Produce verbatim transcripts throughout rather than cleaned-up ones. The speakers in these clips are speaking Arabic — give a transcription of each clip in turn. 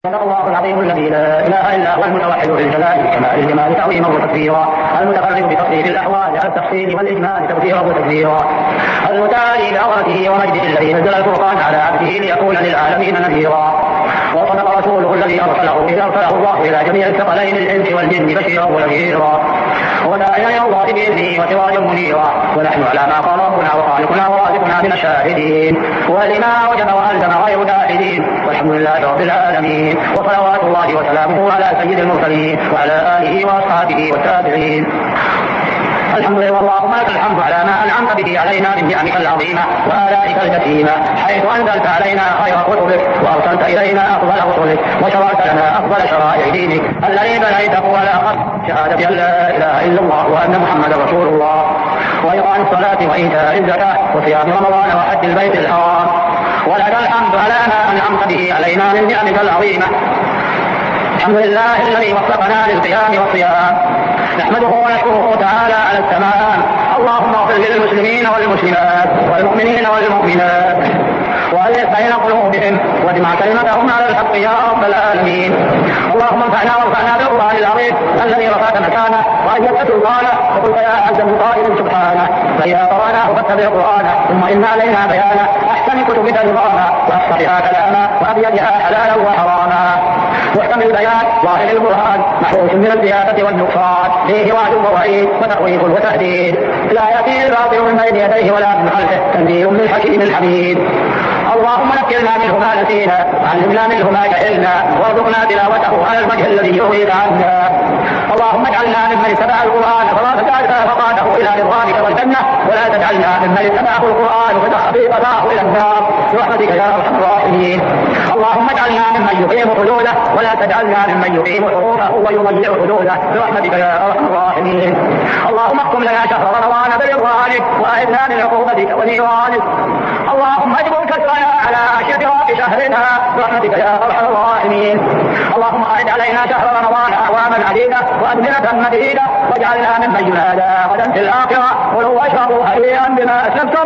صدق الله العظيم الذي لا اله الا هو المتوحد في الجلال كمال الجمال تعظيما وتكبيرا، المتفرد بتفصيل الاحوال على التفصيل والاجمال تبشيرا وتكبيرا، المتالي بعظمته ومجده الذي نزل الفرقان على عبده ليكون للعالمين نذيرا، وصدق رسوله الذي ارسله اذا ارسله الله الى جميع الثقلين الانس والجن بشيرا ونذيرا وداعيا الى الله باذنه وسراجا منيرا، ونحن على ما قال ربنا وخالقنا ورازقنا من الشاهدين، ولما وجب والزم غير داحدين، والحمد لله رب العالمين، وصلوات الله وسلامه على سيد المرسلين وعلى آله وأصحابه والتابعين. الحمد لله اللهم لك الحمد على ما أنعمت به علينا من نعمك العظيمة وآلائك الجسيمة، حيث أنزلت علينا خير كتبك وأرسلت إلينا أفضل رسلك وشرعت لنا أفضل شرائع دينك الذي بنيته على خط شهادة أن لا إله إلا الله وأن محمدا رسول الله، وإقام الصلاة وإيتاء الزكاة وصيام رمضان وحج البيت الحرام، ولك الحمد على ما أنعمت به علينا من نعمك العظيمة. الحمد لله الذي وفقنا للقيام والصيام، نحمده ونشكره تعالى على التمام. اللهم اغفر للمسلمين والمسلمات والمؤمنين والمؤمنات وألف بين قلوبهم واجمع كلمتهم على الحق يا رب العالمين. اللهم انفعنا وارفعنا بالقرآن العظيم الذي رفعت مكانه وأيدت سلطانه، وقلت يا أعز من قائل سبحانه فإذا قرأناه فاتبع قرآنه ثم إن علينا بيانه، أحسن كتبك نظاما وأصفحها كلاما وأبيضها حلالا وحراما، محكم البيان ظاهر القرآن محروس من الزيادة والنقصان، فيه وعد ووعيد وتخويف وتهديد، لا يأتي الباطل من بين يديه ولا من خلفه، تنزيل من حكيم حميد. اللهم نكرنا منه ما نسينا وعلمنا منه ما جهلنا وارزقنا تلاوته على الوجه الذي يرضيك عنا. اللهم اجعلنا ممن اتبع القرآن فلا تجعل فقاده الى رضوانك والجنة، ولا تجعلنا ممن اتبعه القرآن فقاده الى النار برحمتك يا ارحم الراحمين. اللهم اجعلنا ممن يقيم حدوده ولا تجعلنا ممن يقيم حروفه ويضيع حدوده برحمتك يا ارحم الراحمين. اللهم احكم لنا شهر رمضان برضوانك واعذنا من عقوبتك ونيرانك. اللهم اجبر كسرنا على شفاء شهرنا برحمتك يا ارحم الراحمين. اللهم اعد علينا شهر رمضان اعواما عديده وازمنه مديده، واجعلنا ممن ينادى غدا في الاخره ولو اشربوا هنيئا بما اسلفتم.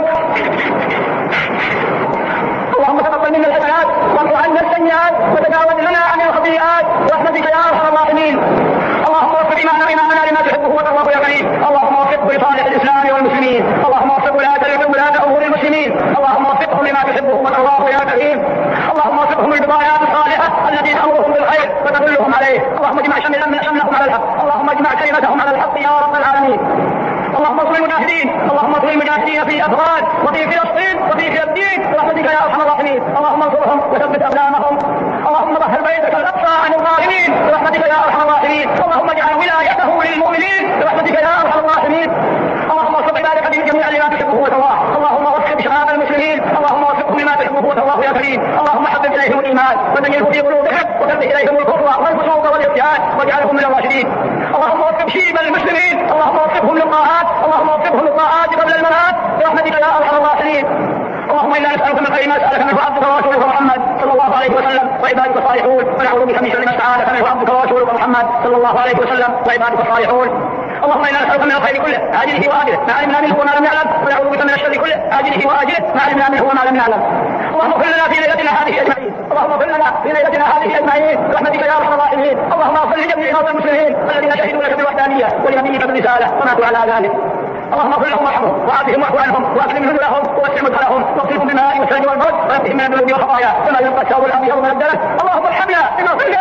اللهم تقبل منا الحسنات وامحو عنا السيئات وتجاوز لنا عن الخطيئات برحمتك يا ارحم الراحمين. اللهم وفق امامنا امامنا لما تحبه وترضاه يا كريم. اللهم وفقه لصالح الاسلام والمسلمين. اللهم وفقه ولاة ولاة امور المسلمين. اللهم وفقهم لما تحبه وترضاه يا كريم. اللهم وفقهم للبضايات الصالحه التي تامرهم بالخير وتدلهم عليه. اللهم اجمع شملهم على الحق. اللهم اجمع كلمتهم على الحق يا رب العالمين. اللهم اصلح المجاهدين. اللهم اصلح المجاهدين في افغان وفي فلسطين وفي فلسطين برحمتك يا ارحم الراحمين. اللهم انصرهم وثبت اقدامهم. اللهم طهر بيتك الاقصى عن الظالمين برحمتك يا ارحم الراحمين. اللهم اجعل ولايته للمؤمنين برحمتك يا ارحم الراحمين. اللهم وفق عبادك في جميع لما تحبه وترضاه. اللهم وفق شباب المسلمين. اللهم وفقهم لما تحبه وترضاه يا كريم. اللهم حبب اليهم الايمان وزينه في قلوبهم وكره اليهم الكفر والفسوق والعصيان واجعلهم من الراشدين. اللهم وفق شيب المسلمين. اللهم وفقهم للطاعات. اللهم وفقهم للطاعات قبل الممات برحمتك يا ارحم الراحمين. اللهم انا نسالك من خير ما سالك منه عبدك ورسولك محمد صلى الله عليه وسلم وعبادك الصالحون، ونعوذ بك من شر ما استعاذك منه عبدك ورسولك محمد صلى الله عليه وسلم وعبادك الصالحون. اللهم انا نسالك من الخير كله عاجله واجله ما علمنا منه وما لم نعلم، ونعوذ بك من الشر كله عاجله واجله ما علمنا منه وما لم نعلم. اللهم اغفر لنا في ليلتنا هذه اجمعين. اللهم اغفر لنا في ليلتنا هذه اجمعين برحمتك يا ارحم الراحمين. اللهم اغفر لجميع موتى المسلمين الذين شهدوا لك بالوحدانيه ولنبيك بالرساله وماتوا على ذلك. اللهم اغفر لهم وارحمهم وعافهم واعف عنهم واكرم نزلهم ووسع مدخلهم واغسلهم بالماء والثلج والبرد ويغفرهم من الذنوب والخطايا كما ينقى الثوب الابيض من الدنس. اللهم ارحمنا بما صلى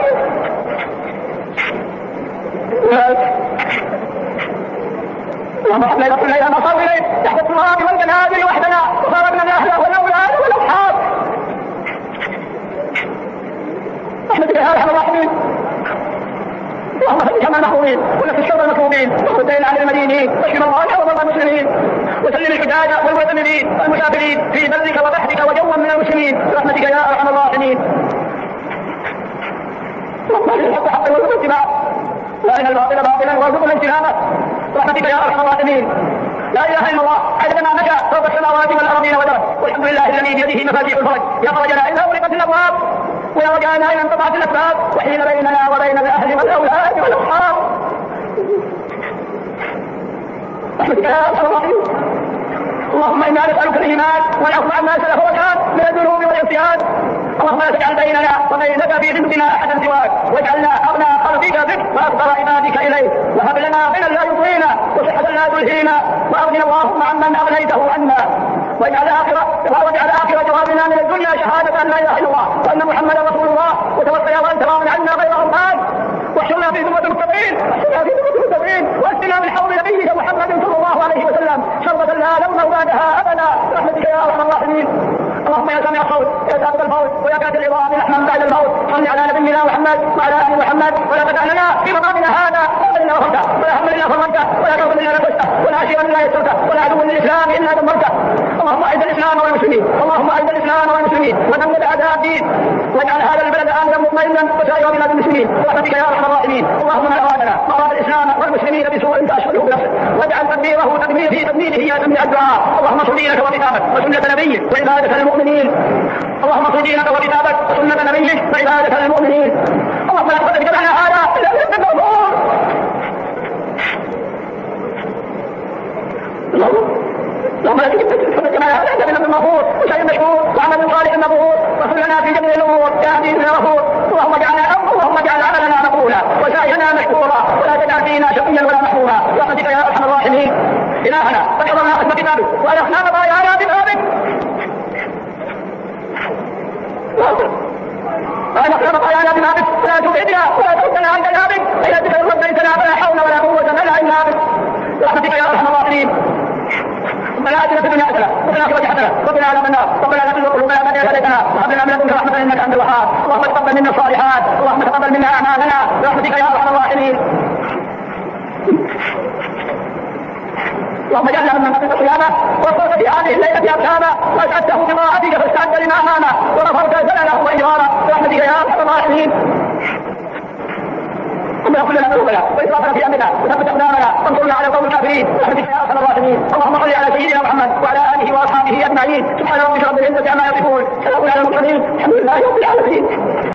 اللهم ارحمنا اغفر لنا ما صار اليه تحت التراب والجنازل وحدنا وفارقنا الاهل والاولاد والاصحاب رحمتك يا ارحم الراحمين. اللهم فرج هم المحرومين ونفس الشر المكروبين وخذ الدين عن المدينين واشف مرضانا ومرضى المسلمين وسلم الحجاج والمعتمرين والمسافرين في برك وبحرك وجوا من المسلمين برحمتك يا ارحم الراحمين. اللهم اجعل الحق حقا وارزقنا اتباعه وارنا الباطل باطلا وارزقنا اجتنابه برحمتك يا ارحم الراحمين. لا اله الا الله عدد ما مشى فوق السماوات والارضين ودرك، والحمد لله الذي بيده مفاتيح الفرج يا فرجنا اذا اغلقت الابواب ويا رجعنا إلى انقطعت الأسباب وحين بيننا وبين الأهل والأولاد والأصحاب رحمتك يا أرحم الراحمين. اللهم إنا نسألك الإيمان والعفو عما سلف وكان من الذنوب والعصيان اللهم لا تجعل بيننا وبينك في ذنبنا احدا سواك، واجعلنا اغنى خلقك بك واكثر عبادك اليك، وهب لنا غنى لا يطغينا وصحة لا تلهينا، واغننا اللهم عمن اغنيته عنا، واجعل اخر واجعل اخر جوابنا من الدنيا شهادة ان لا اله الا الله وان محمدا رسول الله، وتوفنا وانت راض عنا غير غضبان، واحشرنا في زمرة المتقين واحشرنا في زمرة المتقين واسقنا من حوض نبيك محمد صلى الله عليه وسلم شربة لا لون بعدها ابدا برحمتك يا ارحم الراحمين. اللهم يا سامع الصوت يا سابق الفوت ويا كاتب العظام لحما بعد الموت، صل على نبينا محمد وعلى ال محمد، ولا تدع لنا في مقامنا هذا الا غفرته، ولا هم الا فرجته، ولا كرب الا نفسته، ولا عشيرا الا يسرته، ولا عدو للاسلام الا دمرته. اللهم اعز الاسلام والمسلمين، اللهم اعز الاسلام والمسلمين ودمر اعداء الدين، واجعل هذا البلد امنا مطمئنا وسائر بلاد المسلمين برحمتك يا ارحم الراحمين. اللهم من ارادنا واراد الاسلام والمسلمين بسوء فاشغله بنفسه، واجعل تدبيره تدميره في تدميره يا سميع الدعاء. اللهم صل دينك وكتابك وسنة نبيك وعبادة المؤمنين، اللهم صل دينك وكتابك وسنة نبيك وعبادة المؤمنين. اللهم لا تقدر جمعنا هذا الا باسمك المغفور. اللهم لا تقدر جمعنا هذا الا باسمك المغفور، وشيء مشهور وعمل صالح مغفور، واغفر لنا في جميع الامور يا عزيز يا غفور. اللهم اجعلنا اللهم اجعل عملنا مقبولا وسعينا مشكورا، ولا تجعل فينا شقيا ولا محروما برحمتك يا ارحم الراحمين. الهنا فحفظنا حسب كتابك والحنا بضايعنا ببابك، وأنا أخلق آيانا ببابك ولا تبعدنا ولا تردنا عن جنابك، فإذا تكرمت ليسنا فلا حول ولا قوة إلا إلا بك برحمتك يا أرحم الراحمين. ربنا آتنا في الدنيا حسنة وفي الآخرة حسنة وقنا عذاب النار. ربنا لا تزغ قلوبنا بعد إذ هديتنا وهب لنا من لدنك رحمة إنك أنت الوهاب. اللهم تقبل منا الصالحات، اللهم تقبل منا أعمالنا برحمتك يا أرحم الراحمين. اللهم اجعلنا ممن قبل قيامه وصلت في هذه الليله ابكامه، واسعدته بطاعتك فاستعد لما امامه، وغفرت زلله واجراره برحمتك يا ارحم الراحمين. اللهم اغفر لنا ذنوبنا واسرافنا في امرنا وثبت اقدامنا وانصرنا على القوم الكافرين برحمتك يا ارحم الراحمين. اللهم صل على سيدنا محمد وعلى اله واصحابه اجمعين، سبحان ربك رب العزه عما يصفون، سلام على المرسلين، الحمد لله رب العالمين.